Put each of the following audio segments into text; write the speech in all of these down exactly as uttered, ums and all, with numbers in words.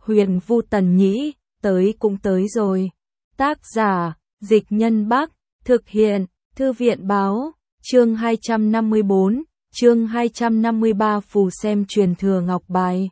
Huyền Vu Tần Nhĩ, tới cũng tới rồi. Tác giả, Dịch Nhân Bắc, thực hiện, Thư viện Báo, chương hai trăm năm mươi tư, chương hai trăm năm mươi ba phù xem truyền thừa ngọc bài.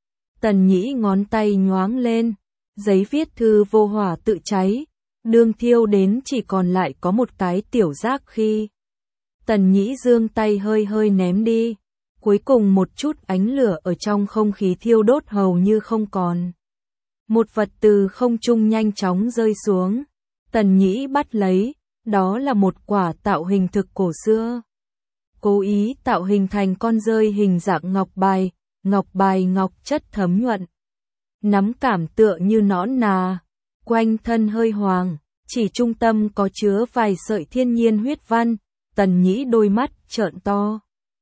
Tần Nhĩ ngón tay nhoáng lên, giấy viết thư vô hỏa tự cháy, đương thiêu đến chỉ còn lại có một cái tiểu rác khi. Tần Nhĩ giương tay hơi hơi ném đi, cuối cùng một chút ánh lửa ở trong không khí thiêu đốt hầu như không còn. Một vật từ không trung nhanh chóng rơi xuống, Tần Nhĩ bắt lấy, đó là một quả tạo hình thực cổ xưa. Cố ý tạo hình thành con rơi hình dạng ngọc bài, ngọc bài ngọc chất thấm nhuận. Nắm cảm tựa như nõn nà, quanh thân hơi hoàng, chỉ trung tâm có chứa vài sợi thiên nhiên huyết văn. Tần Nhĩ đôi mắt trợn to.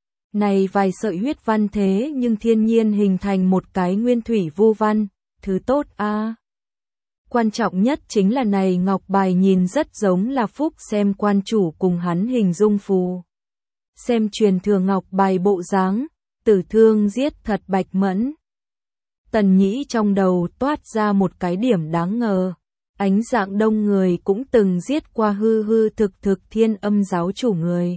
Này vài sợi huyết văn thế nhưng thiên nhiên hình thành một cái nguyên thủy vu văn, thứ tốt a. À. Quan trọng nhất chính là này ngọc bài nhìn rất giống là Phúc Xem quan chủ cùng hắn hình dung phù. Xem truyền thừa ngọc bài bộ dáng, Tử Thương giết thật bạch mẫn. Tần Nhĩ trong đầu toát ra một cái điểm đáng ngờ. Ánh Dạng Đông người cũng từng giết qua hư hư thực thực Thiên Âm giáo chủ người.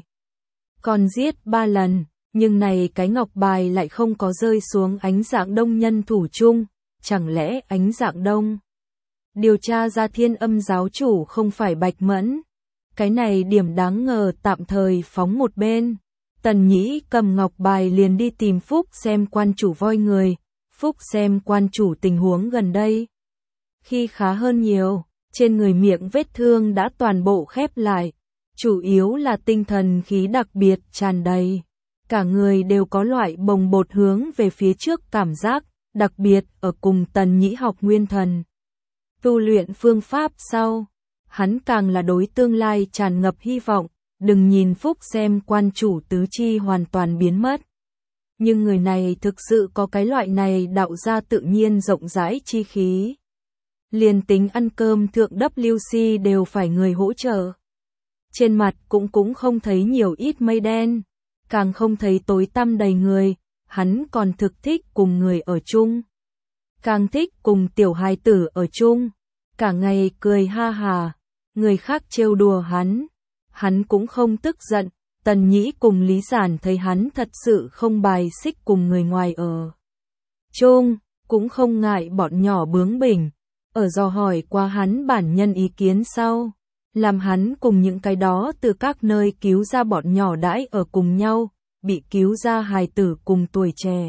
Còn giết ba lần, nhưng này cái ngọc bài lại không có rơi xuống Ánh Dạng Đông nhân thủ chung, chẳng lẽ Ánh Dạng Đông điều tra ra Thiên Âm giáo chủ không phải Bạch Mẫn? Cái này điểm đáng ngờ tạm thời phóng một bên. Tần Nhĩ cầm ngọc bài liền đi tìm Phúc Xem quan chủ voi người. Phúc Xem quan chủ tình huống gần đây khi khá hơn nhiều, trên người miệng vết thương đã toàn bộ khép lại, chủ yếu là tinh thần khí đặc biệt tràn đầy. Cả người đều có loại bồng bột hướng về phía trước cảm giác, đặc biệt ở cùng Tần Nhĩ học nguyên thần. Tu luyện phương pháp sau, hắn càng là đối tương lai tràn ngập hy vọng, đừng nhìn Phúc Xem quan chủ tứ chi hoàn toàn biến mất. Nhưng người này thực sự có cái loại này đạo ra tự nhiên rộng rãi chi khí. Liền tính ăn cơm thượng W C đều phải người hỗ trợ. Trên mặt cũng cũng không thấy nhiều ít mây đen, càng không thấy tối tăm đầy người, hắn còn thực thích cùng người ở chung. Càng thích cùng tiểu hài tử ở chung, cả ngày cười ha hà, người khác trêu đùa hắn, hắn cũng không tức giận. Tần Nhĩ cùng Lý Giản thấy hắn thật sự không bài xích cùng người ngoài ở chung, cũng không ngại bọn nhỏ bướng bỉnh. Ở dò hỏi qua hắn bản nhân ý kiến sau, làm hắn cùng những cái đó từ các nơi cứu ra bọn nhỏ đãi ở cùng nhau, bị cứu ra hài tử cùng tuổi trẻ.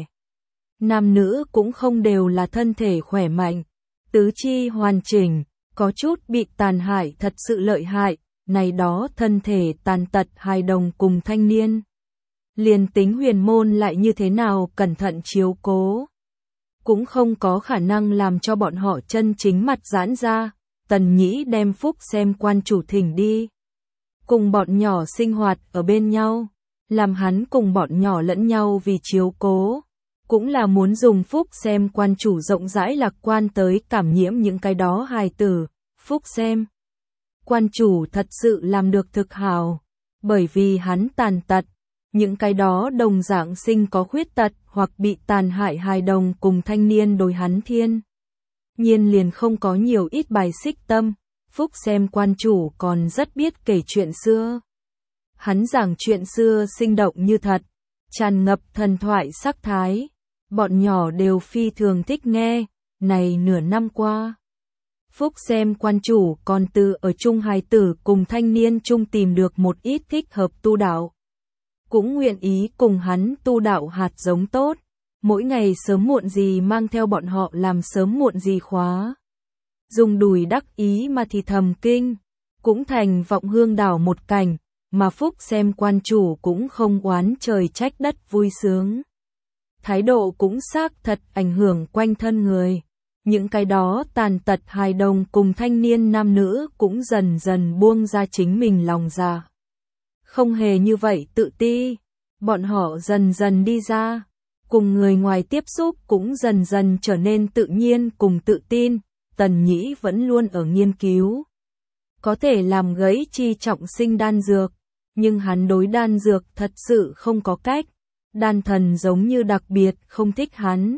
Nam nữ cũng không đều là thân thể khỏe mạnh, tứ chi hoàn chỉnh, có chút bị tàn hại thật sự lợi hại, này đó thân thể tàn tật hài đồng cùng thanh niên. Liền tính huyền môn lại như thế nào cẩn thận chiếu cố, cũng không có khả năng làm cho bọn họ chân chính mặt giãn ra. Tần Nhĩ đem Phúc Xem quan chủ thỉnh đi, cùng bọn nhỏ sinh hoạt ở bên nhau, làm hắn cùng bọn nhỏ lẫn nhau vì chiếu cố, cũng là muốn dùng Phúc Xem quan chủ rộng rãi lạc quan tới cảm nhiễm những cái đó hài tử. Phúc Xem quan chủ thật sự làm được thực hào, bởi vì hắn tàn tật. Những cái đó đồng dạng sinh có khuyết tật hoặc bị tàn hại hài đồng cùng thanh niên đối hắn thiên nhiên liền không có nhiều ít bài xích tâm. Phúc Xem quan chủ còn rất biết kể chuyện xưa. Hắn giảng chuyện xưa sinh động như thật, tràn ngập thần thoại sắc thái. Bọn nhỏ đều phi thường thích nghe. Này nửa năm qua, Phúc Xem quan chủ còn từ ở chung hài tử cùng thanh niên chung tìm được một ít thích hợp tu đạo, cũng nguyện ý cùng hắn tu đạo hạt giống tốt, mỗi ngày sớm muộn gì mang theo bọn họ làm sớm muộn gì khóa. Dùng đùi đắc ý mà thì thầm kinh, cũng thành vọng hương đảo một cảnh, mà Phúc Xem quan chủ cũng không oán trời trách đất vui sướng. Thái độ cũng xác thật ảnh hưởng quanh thân người. Những cái đó tàn tật hài đồng cùng thanh niên nam nữ cũng dần dần buông ra chính mình lòng dạ. Không hề như vậy tự ti, bọn họ dần dần đi ra, cùng người ngoài tiếp xúc cũng dần dần trở nên tự nhiên cùng tự tin. Tần Nhĩ vẫn luôn ở nghiên cứu, có thể làm gãy chi trọng sinh đan dược, nhưng hắn đối đan dược thật sự không có cách. Đan thần giống như đặc biệt không thích hắn,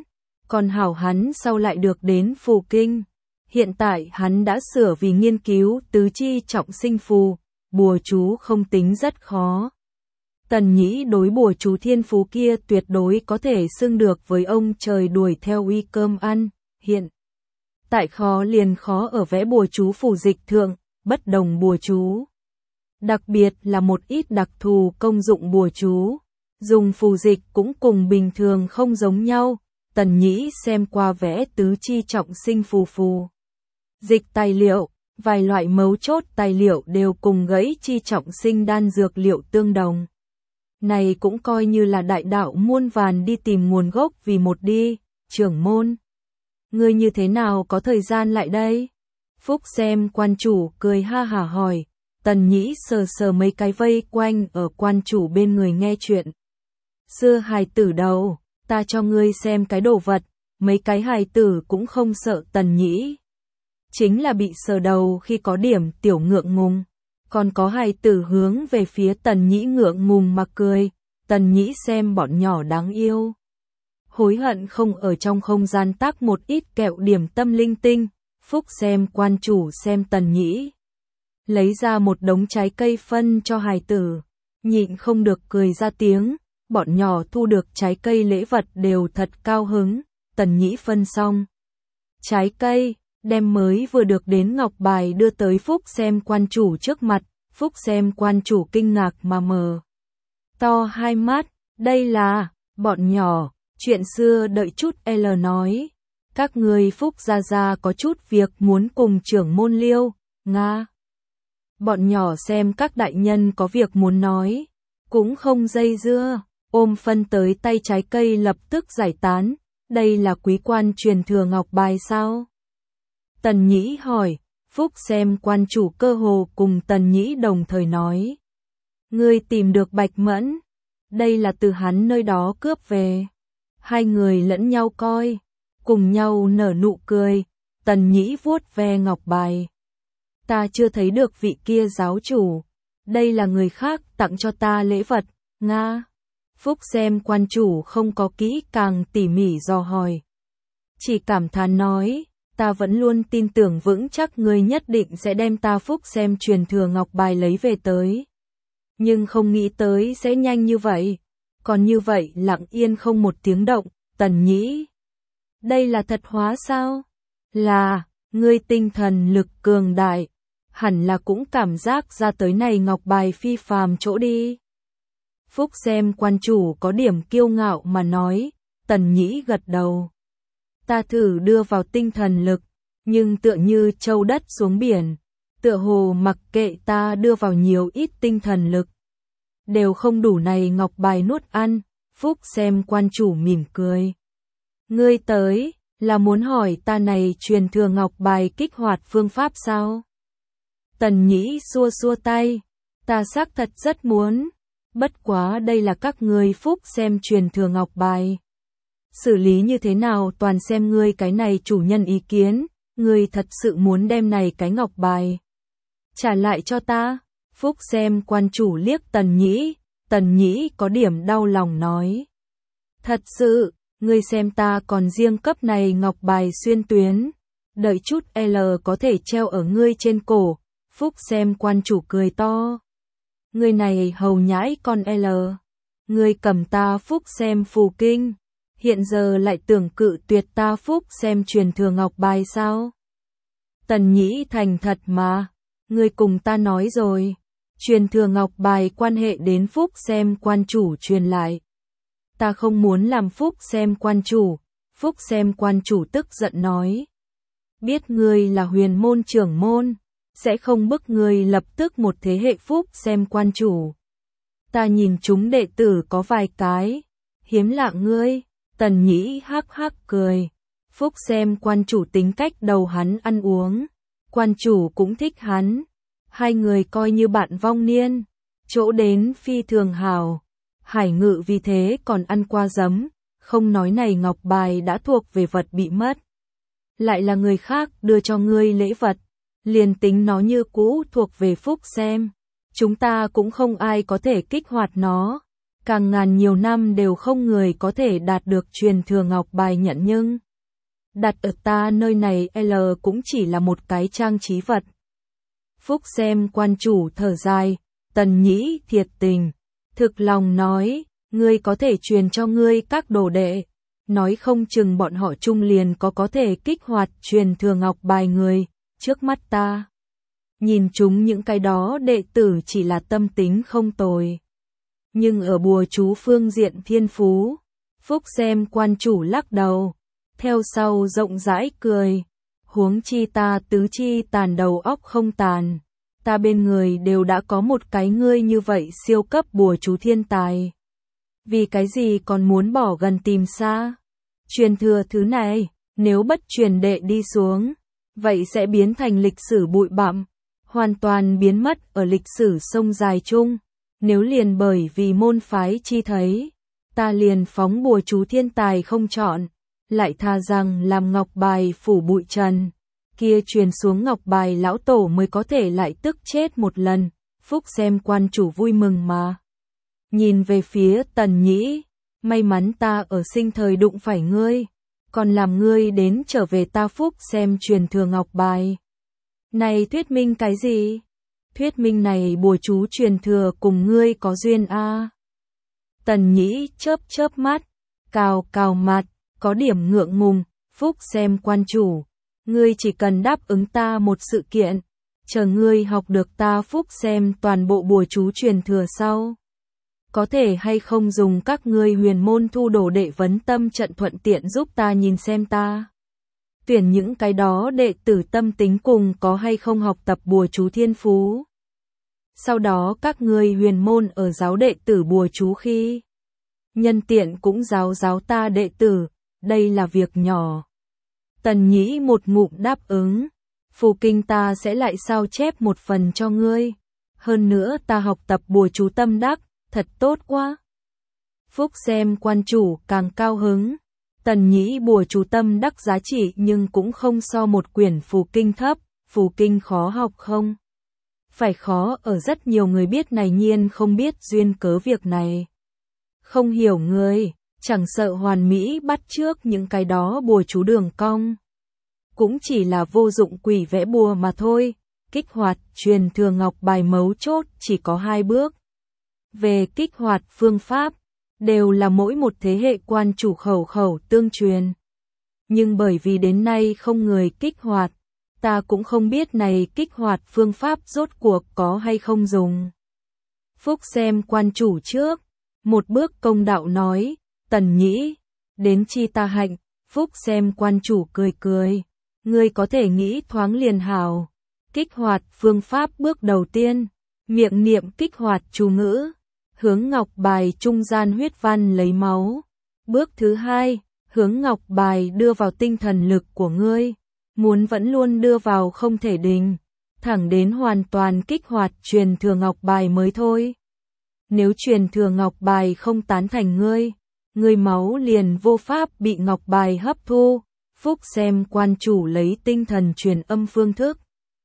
Còn hảo hắn sau lại được đến phù kinh. Hiện tại hắn đã sửa vì nghiên cứu tứ chi trọng sinh phù, bùa chú không tính rất khó. Tần Nhĩ đối bùa chú thiên phú kia tuyệt đối có thể xưng được với ông trời đuổi theo uy cơm ăn, hiện. Tại khó liền khó ở vẽ bùa chú phù dịch thượng, bất đồng bùa chú. Đặc biệt là một ít đặc thù công dụng bùa chú, dùng phù dịch cũng cùng bình thường không giống nhau. Tần Nhĩ xem qua vẽ tứ chi trọng sinh phù phù. Dịch tài liệu, vài loại mấu chốt tài liệu đều cùng gãy chi trọng sinh đan dược liệu tương đồng. Này cũng coi như là đại đạo muôn vàn đi tìm nguồn gốc vì một đi, trưởng môn. Ngươi như thế nào có thời gian lại đây? Phúc xem quan chủ cười ha hả hỏi, Tần Nhĩ sờ sờ mấy cái vây quanh ở quan chủ bên người nghe chuyện. Xưa hài tử đầu, ta cho ngươi xem cái đồ vật, mấy cái hài tử cũng không sợ Tần Nhĩ. Chính là bị sờ đầu khi có điểm tiểu ngượng ngùng. Còn có hài tử hướng về phía Tần Nhĩ ngượng ngùng mà cười, Tần Nhĩ xem bọn nhỏ đáng yêu. Hối hận không ở trong không gian tác một ít kẹo điểm tâm linh tinh, Phúc xem quan chủ xem Tần Nhĩ. Lấy ra một đống trái cây phân cho hài tử, nhịn không được cười ra tiếng, bọn nhỏ thu được trái cây lễ vật đều thật cao hứng, Tần Nhĩ phân xong. Trái cây, đem mới vừa được đến ngọc bài đưa tới Phúc xem quan chủ trước mặt, Phúc xem quan chủ kinh ngạc mà mờ to hai mắt, đây là, bọn nhỏ, chuyện xưa đợi chút L nói, các người Phúc gia gia có chút việc muốn cùng trưởng môn liêu, Nga. Bọn nhỏ xem các đại nhân có việc muốn nói, cũng không dây dưa, ôm phân tới tay trái cây lập tức giải tán, đây là quý quan truyền thừa ngọc bài sao? Tần Nhĩ hỏi, Phúc xem quan chủ cơ hồ cùng Tần Nhĩ đồng thời nói. Ngươi tìm được Bạch Mẫn, đây là từ hắn nơi đó cướp về. Hai người lẫn nhau coi, cùng nhau nở nụ cười, Tần Nhĩ vuốt ve ngọc bài. Ta chưa thấy được vị kia giáo chủ, đây là người khác tặng cho ta lễ vật, Nga. Phúc xem quan chủ không có kỹ càng tỉ mỉ dò hỏi. Chỉ cảm thán nói, ta vẫn luôn tin tưởng vững chắc ngươi nhất định sẽ đem ta Phúc xem truyền thừa ngọc bài lấy về tới. Nhưng không nghĩ tới sẽ nhanh như vậy. Còn như vậy lặng yên không một tiếng động, Tần Nhĩ. Đây là thật hóa sao? Là, ngươi tinh thần lực cường đại. Hẳn là cũng cảm giác ra tới này ngọc bài phi phàm chỗ đi. Phúc xem quan chủ có điểm kiêu ngạo mà nói, Tần Nhĩ gật đầu. Ta thử đưa vào tinh thần lực, nhưng tựa như châu đất xuống biển, tựa hồ mặc kệ ta đưa vào nhiều ít tinh thần lực. Đều không đủ này ngọc bài nuốt ăn, Phúc xem quan chủ mỉm cười. Ngươi tới, là muốn hỏi ta này truyền thừa ngọc bài kích hoạt phương pháp sao? Tần Nhĩ xua xua tay, ta xác thật rất muốn. Bất quá đây là các ngươi Phúc xem truyền thừa ngọc bài. Xử lý như thế nào toàn xem ngươi cái này chủ nhân ý kiến, ngươi thật sự muốn đem này cái ngọc bài trả lại cho ta. Phúc xem quan chủ liếc Tần Nhĩ, Tần Nhĩ có điểm đau lòng nói. Thật sự, ngươi xem ta còn riêng cấp này ngọc bài xuyên tuyến, đợi chút L có thể treo ở ngươi trên cổ. Phúc xem quan chủ cười to. Ngươi này hầu nhãi con L, ngươi cầm ta Phúc xem phù kinh, hiện giờ lại tưởng cự tuyệt ta Phúc xem truyền thừa ngọc bài sao? Tần Nhĩ thành thật mà, ngươi cùng ta nói rồi, truyền thừa ngọc bài quan hệ đến Phúc xem quan chủ truyền lại. Ta không muốn làm Phúc xem quan chủ, Phúc xem quan chủ tức giận nói. Biết ngươi là huyền môn trưởng môn, sẽ không bức ngươi lập tức một thế hệ Phúc xem quan chủ. Ta nhìn chúng đệ tử có vài cái, hiếm lạ ngươi, Tần Nhĩ hắc hắc cười. Phúc xem quan chủ tính cách đầu hắn ăn uống, quan chủ cũng thích hắn, hai người coi như bạn vong niên, chỗ đến phi thường hào. Hải Ngự vì thế còn ăn qua giấm, không nói này ngọc bài đã thuộc về vật bị mất. Lại là người khác đưa cho ngươi lễ vật, liền tính nó như cũ thuộc về Phúc xem. Chúng ta cũng không ai có thể kích hoạt nó, càng ngàn nhiều năm đều không người có thể đạt được truyền thừa ngọc bài nhận nhưng. đặt ở ta nơi này L cũng chỉ là một cái trang trí vật. Phúc xem quan chủ thở dài, Tần Nhĩ thiệt tình, thực lòng nói, ngươi có thể truyền cho ngươi các đồ đệ, nói không chừng bọn họ trung liền có có thể kích hoạt truyền thừa ngọc bài người, trước mắt ta. Nhìn chúng những cái đó đệ tử chỉ là tâm tính không tồi. Nhưng ở bùa chú phương diện thiên phú, Phúc xem quan chủ lắc đầu, theo sau rộng rãi cười, huống chi ta tứ chi tàn đầu óc không tàn, ta bên người đều đã có một cái ngươi như vậy siêu cấp bùa chú thiên tài. Vì cái gì còn muốn bỏ gần tìm xa? Truyền thừa thứ này, nếu bất truyền đệ đi xuống, vậy sẽ biến thành lịch sử bụi bặm, hoàn toàn biến mất ở lịch sử sông dài chung. Nếu liền bởi vì môn phái chi thấy, ta liền phóng bùa chú thiên tài không chọn, lại tha rằng làm ngọc bài phủ bụi trần, kia truyền xuống ngọc bài lão tổ mới có thể lại tức chết một lần. Phúc xem quan chủ vui mừng mà. Nhìn về phía Tần Nhĩ, may mắn ta ở sinh thời đụng phải ngươi, còn làm ngươi đến trở về ta Phúc xem truyền thừa ngọc bài. Này thuyết minh cái gì? Thuyết minh này bùa chú truyền thừa cùng ngươi có duyên a. À. Tần Nhĩ chớp chớp mắt, cào cào mặt, có điểm ngượng ngùng, Phúc xem quan chủ, ngươi chỉ cần đáp ứng ta một sự kiện, chờ ngươi học được ta Phúc xem toàn bộ bùa chú truyền thừa sau. Có thể hay không dùng các ngươi huyền môn thu đồ đệ vấn tâm trận thuận tiện giúp ta nhìn xem ta. Tuyển những cái đó đệ tử tâm tính cùng có hay không học tập bùa chú thiên phú. Sau đó các ngươi huyền môn ở giáo đệ tử bùa chú khi. Nhân tiện cũng giáo giáo ta đệ tử, đây là việc nhỏ. Tần Nhĩ một ngụm đáp ứng, phù kinh ta sẽ lại sao chép một phần cho ngươi. Hơn nữa ta học tập bùa chú tâm đắc, thật tốt quá. Phúc xem quan chủ càng cao hứng. Tần Nhĩ bùa chú tâm đắc giá trị nhưng cũng không so một quyển phù kinh thấp, phù kinh khó học không? Phải khó ở rất nhiều người biết này nhiên không biết duyên cớ việc này. Không hiểu người, chẳng sợ hoàn mỹ bắt trước những cái đó bùa chú đường cong. Cũng chỉ là vô dụng quỷ vẽ bùa mà thôi, kích hoạt truyền thừa ngọc bài mấu chốt chỉ có hai bước. Về kích hoạt phương pháp, đều là mỗi một thế hệ quan chủ khẩu khẩu tương truyền. Nhưng bởi vì đến nay không người kích hoạt, ta cũng không biết này kích hoạt phương pháp rốt cuộc có hay không dùng. Phúc xem quan chủ trước, một bước công đạo nói, Tần Nhĩ, đến chi ta hạnh. Phúc xem quan chủ cười cười, ngươi có thể nghĩ thoáng liền hảo. Kích hoạt phương pháp bước đầu tiên, miệng niệm kích hoạt chú ngữ, hướng ngọc bài trung gian huyết văn lấy máu. Bước thứ hai, hướng ngọc bài đưa vào tinh thần lực của ngươi, muốn vẫn luôn đưa vào không thể đình, thẳng đến hoàn toàn kích hoạt truyền thừa ngọc bài mới thôi. Nếu truyền thừa ngọc bài không tán thành ngươi, ngươi máu liền vô pháp bị ngọc bài hấp thu. Phúc xem quan chủ lấy tinh thần truyền âm phương thức,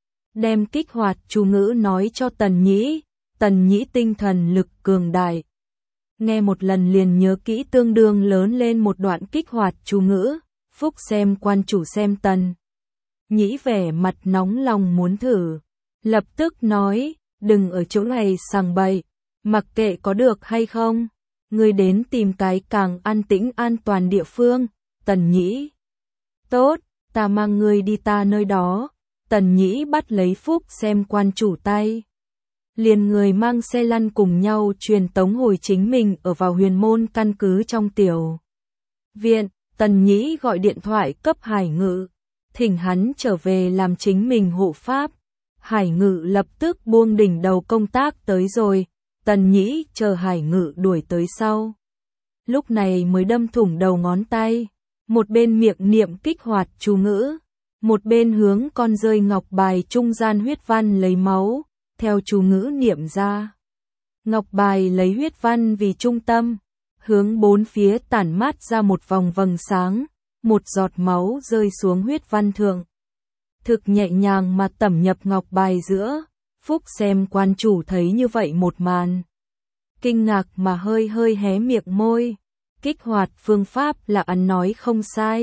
đem kích hoạt chú ngữ nói cho Tần Nhĩ. Tần Nhĩ tinh thần lực cường đại, nghe một lần liền nhớ kỹ tương đương lớn lên một đoạn kích hoạt chú ngữ. Phúc xem quan chủ xem Tần Nhĩ vẻ mặt nóng lòng muốn thử, lập tức nói, đừng ở chỗ này sằng bậy, mặc kệ có được hay không, ngươi đến tìm cái càng an tĩnh an toàn địa phương. Tần Nhĩ, tốt, ta mang ngươi đi ta nơi đó. Tần Nhĩ bắt lấy Phúc xem quan chủ tay, liền người mang xe lăn cùng nhau truyền tống hồi chính mình ở vào huyền môn căn cứ trong tiểu viện. Tần Nhĩ gọi điện thoại cấp Hải Ngự, thỉnh hắn trở về làm chính mình hộ pháp. Hải Ngự lập tức buông đỉnh đầu công tác tới rồi. Tần Nhĩ chờ Hải Ngự đuổi tới sau, lúc này mới đâm thủng đầu ngón tay, một bên miệng niệm kích hoạt chú ngữ, một bên hướng con rơi ngọc bài trung gian huyết văn lấy máu, theo chú ngữ niệm ra. Ngọc bài lấy huyết văn vì trung tâm, hướng bốn phía tản mát ra một vòng vầng sáng, một giọt máu rơi xuống huyết văn thượng. Thực nhẹ nhàng mà tẩm nhập ngọc bài giữa. Phúc xem quan chủ thấy như vậy một màn, kinh ngạc mà hơi hơi hé miệng môi. Kích hoạt phương pháp là ăn nói không sai,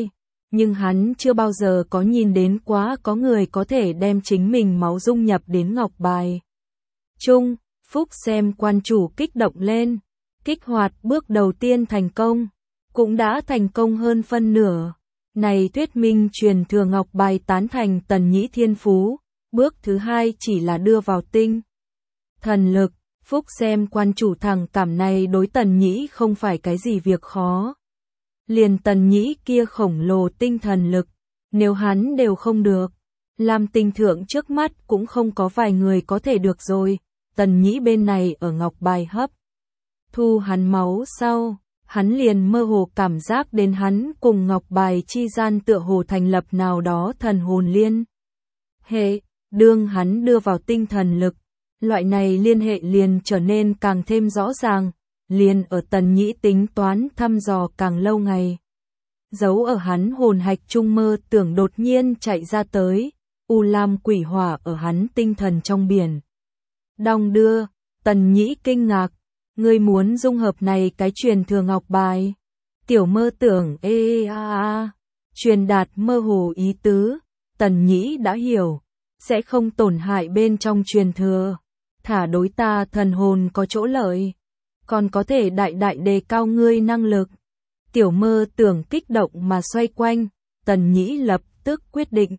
Nhưng hắn chưa bao giờ có nhìn đến quá có người có thể đem chính mình máu dung nhập đến ngọc bài. Chung, Phúc xem quan chủ kích động lên, kích hoạt bước đầu tiên thành công, cũng đã thành công hơn phân nửa. Này thuyết minh truyền thừa ngọc bài tán thành Tần Nhĩ thiên phú, bước thứ hai chỉ là đưa vào tinh thần lực. Phúc xem quan chủ thẳng cảm này đối Tần Nhĩ không phải cái gì việc khó. Liền Tần Nhĩ kia khổng lồ tinh thần lực, nếu hắn đều không được, làm tinh thượng trước mắt cũng không có vài người có thể được rồi. Tần Nhĩ bên này ở ngọc bài hấp thu hắn máu sau, hắn liền mơ hồ cảm giác đến hắn cùng ngọc bài chi gian tựa hồ thành lập nào đó thần hồn liên hệ, đương hắn đưa vào tinh thần lực, loại này liên hệ liền trở nên càng thêm rõ ràng, liền ở Tần Nhĩ tính toán thăm dò càng lâu ngày. Giấu ở hắn hồn hạch trung mơ tưởng đột nhiên chạy ra tới, U Lam quỷ hỏa ở hắn tinh thần trong biển. Đong đưa, Tần Nhĩ kinh ngạc, ngươi muốn dung hợp này cái truyền thừa ngọc bài. Tiểu mơ tưởng ê ê a a, truyền đạt mơ hồ ý tứ, Tần Nhĩ đã hiểu, sẽ không tổn hại bên trong truyền thừa, thả đối ta thần hồn có chỗ lợi, còn có thể đại đại đề cao ngươi năng lực. Tiểu mơ tưởng kích động mà xoay quanh, Tần Nhĩ lập tức quyết định.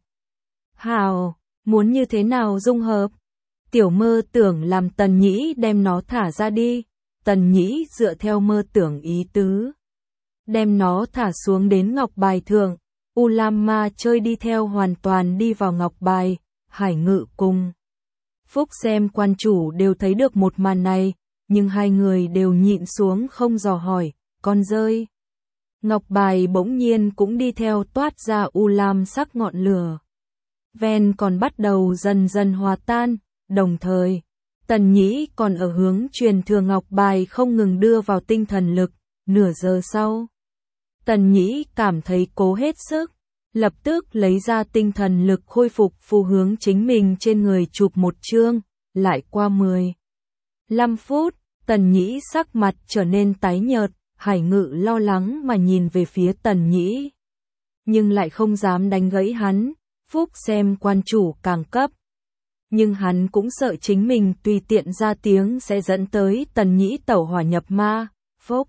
Hào, muốn như thế nào dung hợp? Tiểu mơ tưởng làm Tần Nhĩ đem nó thả ra đi, Tần Nhĩ dựa theo mơ tưởng ý tứ, đem nó thả xuống đến ngọc bài thượng, U Lam ma chơi đi theo hoàn toàn đi vào ngọc bài, Hải Ngự cùng Phúc xem quan chủ đều thấy được một màn này, nhưng hai người đều nhịn xuống không dò hỏi, con rơi. Ngọc bài bỗng nhiên cũng đi theo toát ra u lam sắc ngọn lửa. Ven còn bắt đầu dần dần hòa tan, đồng thời, Tần Nhĩ còn ở hướng truyền thừa ngọc bài không ngừng đưa vào tinh thần lực, nửa giờ sau. Tần Nhĩ cảm thấy cố hết sức, lập tức lấy ra tinh thần lực khôi phục phù hướng chính mình trên người chụp một chương, lại qua mười lăm phút, Tần Nhĩ sắc mặt trở nên tái nhợt, Hải Ngự lo lắng mà nhìn về phía Tần Nhĩ. Nhưng lại không dám đánh gãy hắn, Phúc xem quan chủ càng cấp. Nhưng hắn cũng sợ chính mình tùy tiện ra tiếng sẽ dẫn tới Tần Nhĩ tẩu hỏa nhập ma, Phúc.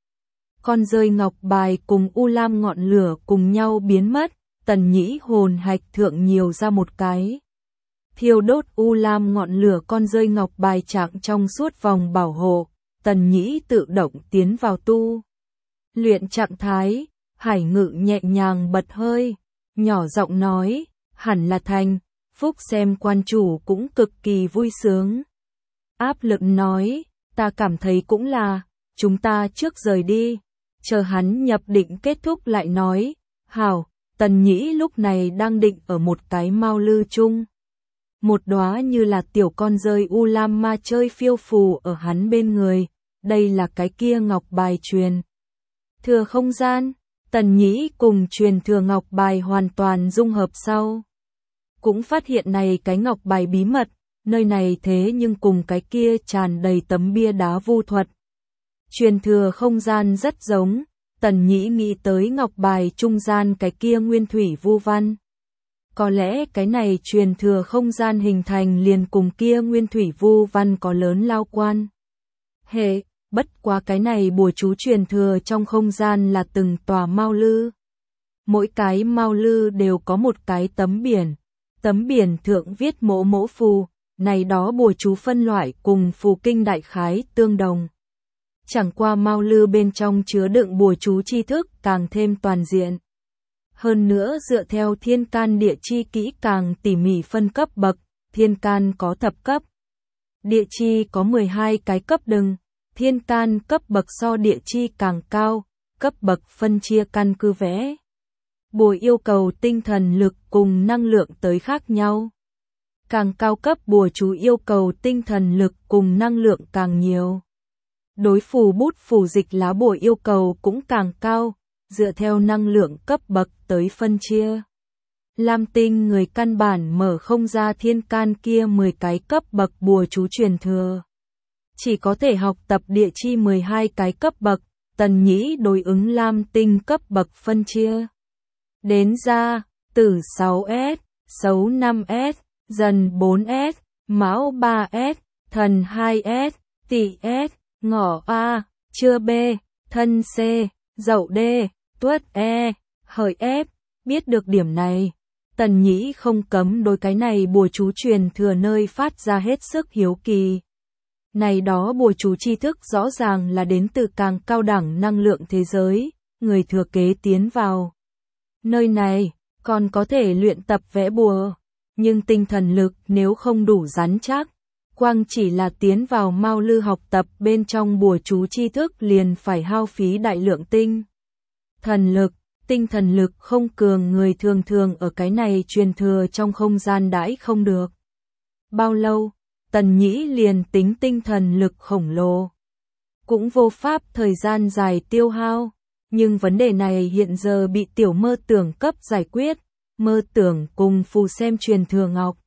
Con rơi ngọc bài cùng u lam ngọn lửa cùng nhau biến mất, Tần Nhĩ hồn hạch thượng nhiều ra một cái. Thiêu đốt u lam ngọn lửa con rơi ngọc bài trạng trong suốt vòng bảo hộ, Tần Nhĩ tự động tiến vào tu luyện trạng thái, Hải Ngự nhẹ nhàng bật hơi, nhỏ giọng nói, hẳn là thành, Phúc xem quan chủ cũng cực kỳ vui sướng. Áp lực nói, ta cảm thấy cũng là, chúng ta trước rời đi, chờ hắn nhập định kết thúc lại nói, hảo, Tần Nhĩ lúc này đang định ở một cái mao lư chung. Một đóa như là tiểu con rơi u lam ma chơi phiêu phù ở hắn bên người, đây là cái kia ngọc bài truyền thừa không gian, Tần Nhĩ cùng truyền thừa ngọc bài hoàn toàn dung hợp sau. Cũng phát hiện này cái ngọc bài bí mật, nơi này thế nhưng cùng cái kia tràn đầy tấm bia đá vu thuật. Truyền thừa không gian rất giống, Tần Nhĩ nghĩ tới ngọc bài trung gian cái kia nguyên thủy vu văn. Có lẽ cái này truyền thừa không gian hình thành liền cùng kia nguyên thủy vu văn có lớn lao quan hệ, bất quá cái này bùa chú truyền thừa trong không gian là từng tòa mao lư. Mỗi cái mao lư đều có một cái tấm biển, tấm biển thượng viết mỗ mỗ phù, này đó bùa chú phân loại cùng phù kinh đại khái tương đồng. Chẳng qua mao lư bên trong chứa đựng bùa chú tri thức càng thêm toàn diện. Hơn nữa dựa theo thiên can địa chi kỹ càng tỉ mỉ phân cấp bậc, thiên can có thập cấp. Địa chi có mười hai cái cấp đừng, thiên can cấp bậc so địa chi càng cao, cấp bậc phân chia căn cứ vẽ. Bùa yêu cầu tinh thần lực cùng năng lượng tới khác nhau. Càng cao cấp bùa chú yêu cầu tinh thần lực cùng năng lượng càng nhiều. Đối phù bút phù dịch lá bùa yêu cầu cũng càng cao, dựa theo năng lượng cấp bậc tới phân chia. Lam Tinh người căn bản mở không ra thiên can kia mười cái cấp bậc bùa chú truyền thừa. Chỉ có thể học tập địa chi mười hai cái cấp bậc, Tần Nhĩ đối ứng Lam Tinh cấp bậc phân chia. đến ra, tử sáu S, xấu năm S, dần bốn S, mão ba S, thần hai S, tỵ S, ngọ A, trưa B, thân C, dậu D, tuất E, hợi F. Biết được điểm này, Tần Nhĩ không cấm đối cái này bùa chú truyền thừa nơi phát ra hết sức hiếu kỳ. Này đó bùa chú tri thức rõ ràng là đến từ càng cao đẳng năng lượng thế giới, người thừa kế tiến vào nơi này, còn có thể luyện tập vẽ bùa, nhưng tinh thần lực nếu không đủ rắn chắc, quang chỉ là tiến vào Mao Lư học tập bên trong bùa chú tri thức liền phải hao phí đại lượng tinh thần lực. Tinh thần lực không cường người thường thường ở cái này truyền thừa trong không gian đãi không được. Bao lâu, Tần Nhĩ liền tính tinh thần lực khổng lồ. Cũng vô pháp thời gian dài tiêu hao, nhưng vấn đề này hiện giờ bị tiểu mơ tưởng cấp giải quyết, mơ tưởng cùng phù xem truyền thừa ngọc.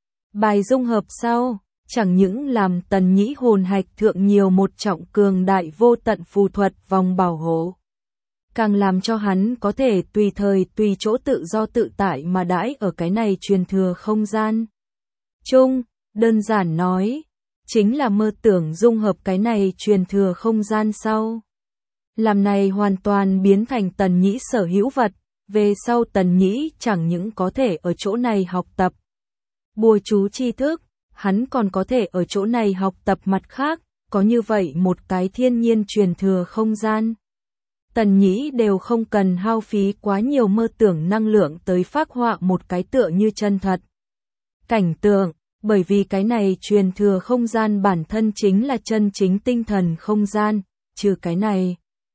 Bài dung hợp sau, chẳng những làm Tần Nhĩ hồn hạch thượng nhiều một trọng cường đại vô tận phù thuật vòng bảo hộ. Càng làm cho hắn có thể tùy thời tùy chỗ tự do tự tại mà đãi ở cái này truyền thừa không gian. Chung, đơn giản nói, chính là mơ tưởng dung hợp cái này truyền thừa không gian sau. Làm này hoàn toàn biến thành Tần Nhĩ sở hữu vật, về sau Tần Nhĩ chẳng những có thể ở chỗ này học tập bùa chú tri thức, hắn còn có thể ở chỗ này học tập mặt khác, có như vậy một cái thiên nhiên truyền thừa không gian. Tần Nhĩ đều không cần hao phí quá nhiều mơ tưởng năng lượng tới phác họa một cái tựa như chân thật cảnh tượng, bởi vì cái này truyền thừa không gian bản thân chính là chân chính tinh thần không gian, trừ cái này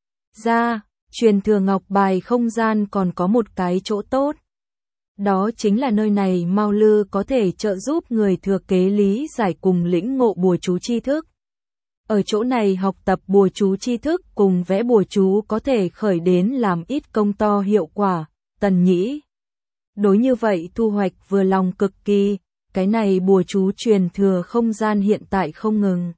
ra, truyền thừa ngọc bài không gian còn có một cái chỗ tốt. Đó chính là nơi này Mao Lư có thể trợ giúp người thừa kế lý giải cùng lĩnh ngộ bùa chú tri thức. Ở chỗ này học tập bùa chú tri thức cùng vẽ bùa chú có thể khởi đến làm ít công to hiệu quả, Tần Nhĩ. Đối như vậy thu hoạch vừa lòng cực kỳ, cái này bùa chú truyền thừa không gian hiện tại không ngừng.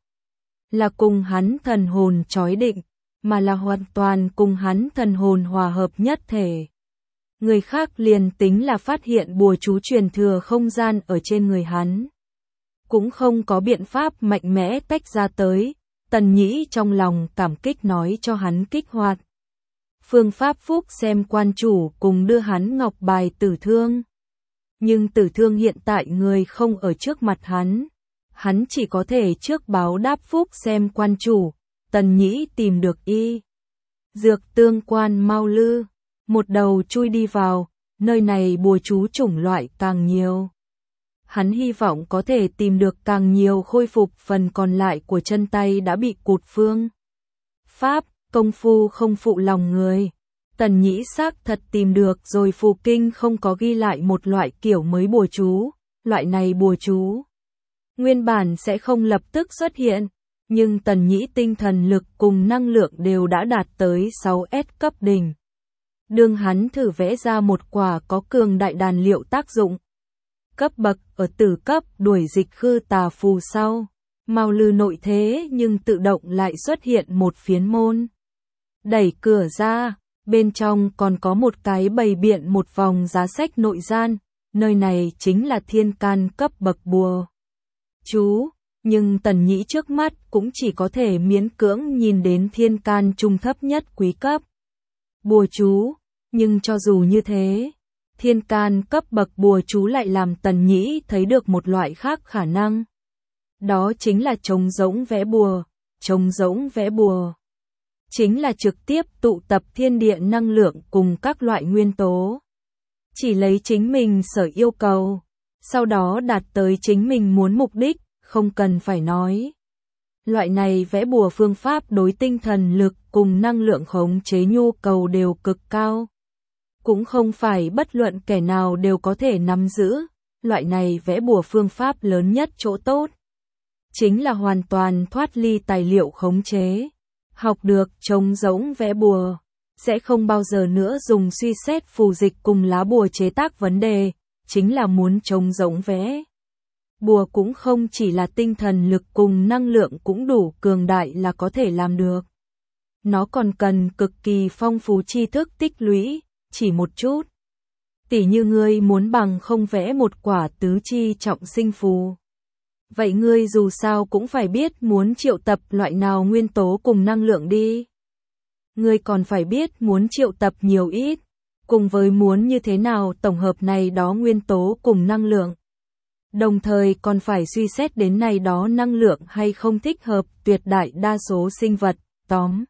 Là cùng hắn thần hồn chói định, mà là hoàn toàn cùng hắn thần hồn hòa hợp nhất thể. Người khác liền tính là phát hiện bùa chú truyền thừa không gian ở trên người hắn. Cũng không có biện pháp mạnh mẽ tách ra tới. Tần Nhĩ trong lòng cảm kích nói cho hắn kích hoạt phương pháp phúc xem quan chủ cùng đưa hắn ngọc bài tử thương. Nhưng tử thương hiện tại người không ở trước mặt hắn. Hắn chỉ có thể trước báo đáp phúc xem quan chủ. Tần Nhĩ tìm được y dược tương quan Mao Lư. Một đầu chui đi vào, nơi này bùa chú chủng loại càng nhiều. Hắn hy vọng có thể tìm được càng nhiều khôi phục phần còn lại của chân tay đã bị cụt phương. Pháp, công phu không phụ lòng người. Tần Nhĩ xác thật tìm được rồi phù kinh không có ghi lại một loại kiểu mới bùa chú. Loại này bùa chú nguyên bản sẽ không lập tức xuất hiện, nhưng Tần Nhĩ tinh thần lực cùng năng lượng đều đã đạt tới sáu S cấp đỉnh. Đương hắn thử vẽ ra một quả có cường đại đàn liệu tác dụng. Cấp bậc ở tử cấp đuổi dịch khư tà phù sau, Mao Lư nội thế nhưng tự động lại xuất hiện một phiến môn. Đẩy cửa ra, bên trong còn có một cái bày biện một vòng giá sách nội gian, nơi này chính là thiên can cấp bậc bùa chú, nhưng Tần Nhĩ trước mắt cũng chỉ có thể miễn cưỡng nhìn đến thiên can trung thấp nhất quý cấp bùa chú, nhưng cho dù như thế, thiên can cấp bậc bùa chú lại làm Tần Nhĩ thấy được một loại khác khả năng. Đó chính là trống rỗng vẽ bùa, trống rỗng vẽ bùa. Chính là trực tiếp tụ tập thiên địa năng lượng cùng các loại nguyên tố. Chỉ lấy chính mình sở yêu cầu, sau đó đạt tới chính mình muốn mục đích, không cần phải nói. Loại này vẽ bùa phương pháp đối tinh thần lực cùng năng lượng khống chế nhu cầu đều cực cao. Cũng không phải bất luận kẻ nào đều có thể nắm giữ, loại này vẽ bùa phương pháp lớn nhất chỗ tốt. Chính là hoàn toàn thoát ly tài liệu khống chế. Học được trống rỗng vẽ bùa, sẽ không bao giờ nữa dùng suy xét phù dịch cùng lá bùa chế tác vấn đề, chính là muốn trống rỗng vẽ. Bùa cũng không chỉ là tinh thần lực cùng năng lượng cũng đủ cường đại là có thể làm được. Nó còn cần cực kỳ phong phú tri thức tích lũy, chỉ một chút. Tỉ như ngươi muốn bằng không vẽ một quả tứ chi trọng sinh phù. Vậy ngươi dù sao cũng phải biết muốn triệu tập loại nào nguyên tố cùng năng lượng đi. Ngươi còn phải biết muốn triệu tập nhiều ít, cùng với muốn như thế nào tổng hợp này đó nguyên tố cùng năng lượng. Đồng thời còn phải suy xét đến này đó năng lượng hay không thích hợp tuyệt đại đa số sinh vật, tóm.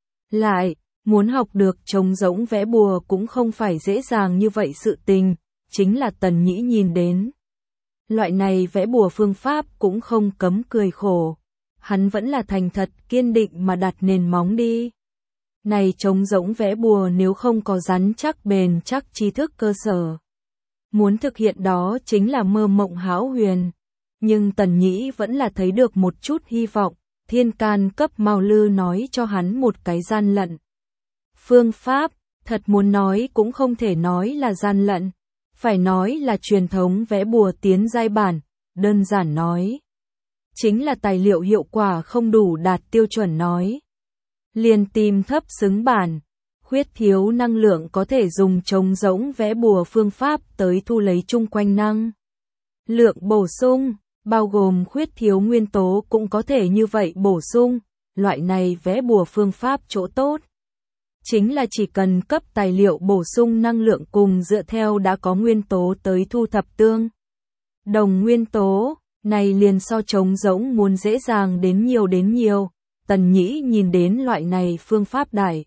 Lại, muốn học được trống rỗng vẽ bùa cũng không phải dễ dàng như vậy sự tình, chính là Tần Nhĩ nhìn đến. Loại này vẽ bùa phương pháp cũng không cấm cười khổ. Hắn vẫn là thành thật kiên định mà đặt nền móng đi. Này trống rỗng vẽ bùa nếu không có rắn chắc bền chắc tri thức cơ sở. Muốn thực hiện đó chính là mơ mộng hão huyền. Nhưng Tần Nhĩ vẫn là thấy được một chút hy vọng. Thiên can cấp Mao Lư nói cho hắn một cái gian lận. Phương pháp, thật muốn nói cũng không thể nói là gian lận. Phải nói là truyền thống vẽ bùa tiến giai bản, đơn giản nói. Chính là tài liệu hiệu quả không đủ đạt tiêu chuẩn nói. Liền tìm thấp xứng bản, khuyết thiếu năng lượng có thể dùng trống rỗng vẽ bùa phương pháp tới thu lấy chung quanh năng. Lượng bổ sung, bao gồm khuyết thiếu nguyên tố cũng có thể như vậy bổ sung, loại này vẽ bùa phương pháp chỗ tốt. Chính là chỉ cần cấp tài liệu bổ sung năng lượng cùng dựa theo đã có nguyên tố tới thu thập tương. Đồng nguyên tố, này liền so trống rỗng muốn dễ dàng đến nhiều đến nhiều. Tần Nhĩ nhìn đến loại này phương pháp đại.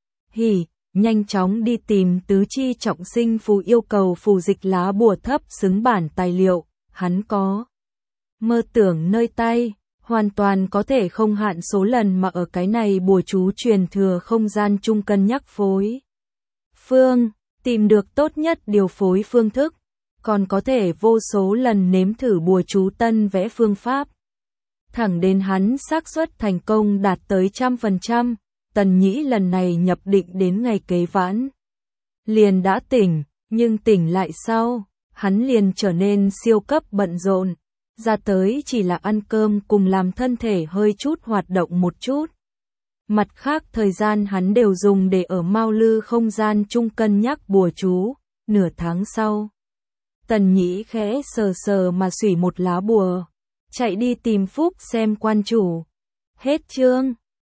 Hỉ, nhanh chóng đi tìm tứ chi trọng sinh phù yêu cầu phù dịch lá bùa thấp xứng bản tài liệu, hắn có. Mơ tưởng nơi tay, hoàn toàn có thể không hạn số lần mà ở cái này bùa chú truyền thừa không gian chung cân nhắc phối. Phương, tìm được tốt nhất điều phối phương thức, còn có thể vô số lần nếm thử bùa chú tân vẽ phương pháp. Thẳng đến hắn xác suất thành công đạt tới trăm phần trăm, Tần Nhĩ lần này nhập định đến ngày kế vãn. Liền đã tỉnh, nhưng tỉnh lại sau, hắn liền trở nên siêu cấp bận rộn. Ra tới chỉ là ăn cơm cùng làm thân thể hơi chút hoạt động một chút. Mặt khác thời gian hắn đều dùng để ở Mao Lư không gian chung cân nhắc bùa chú, nửa tháng sau. Tần Nhĩ khẽ sờ sờ mà xủy một lá bùa, chạy đi tìm Phúc xem quan chủ. Hết chương.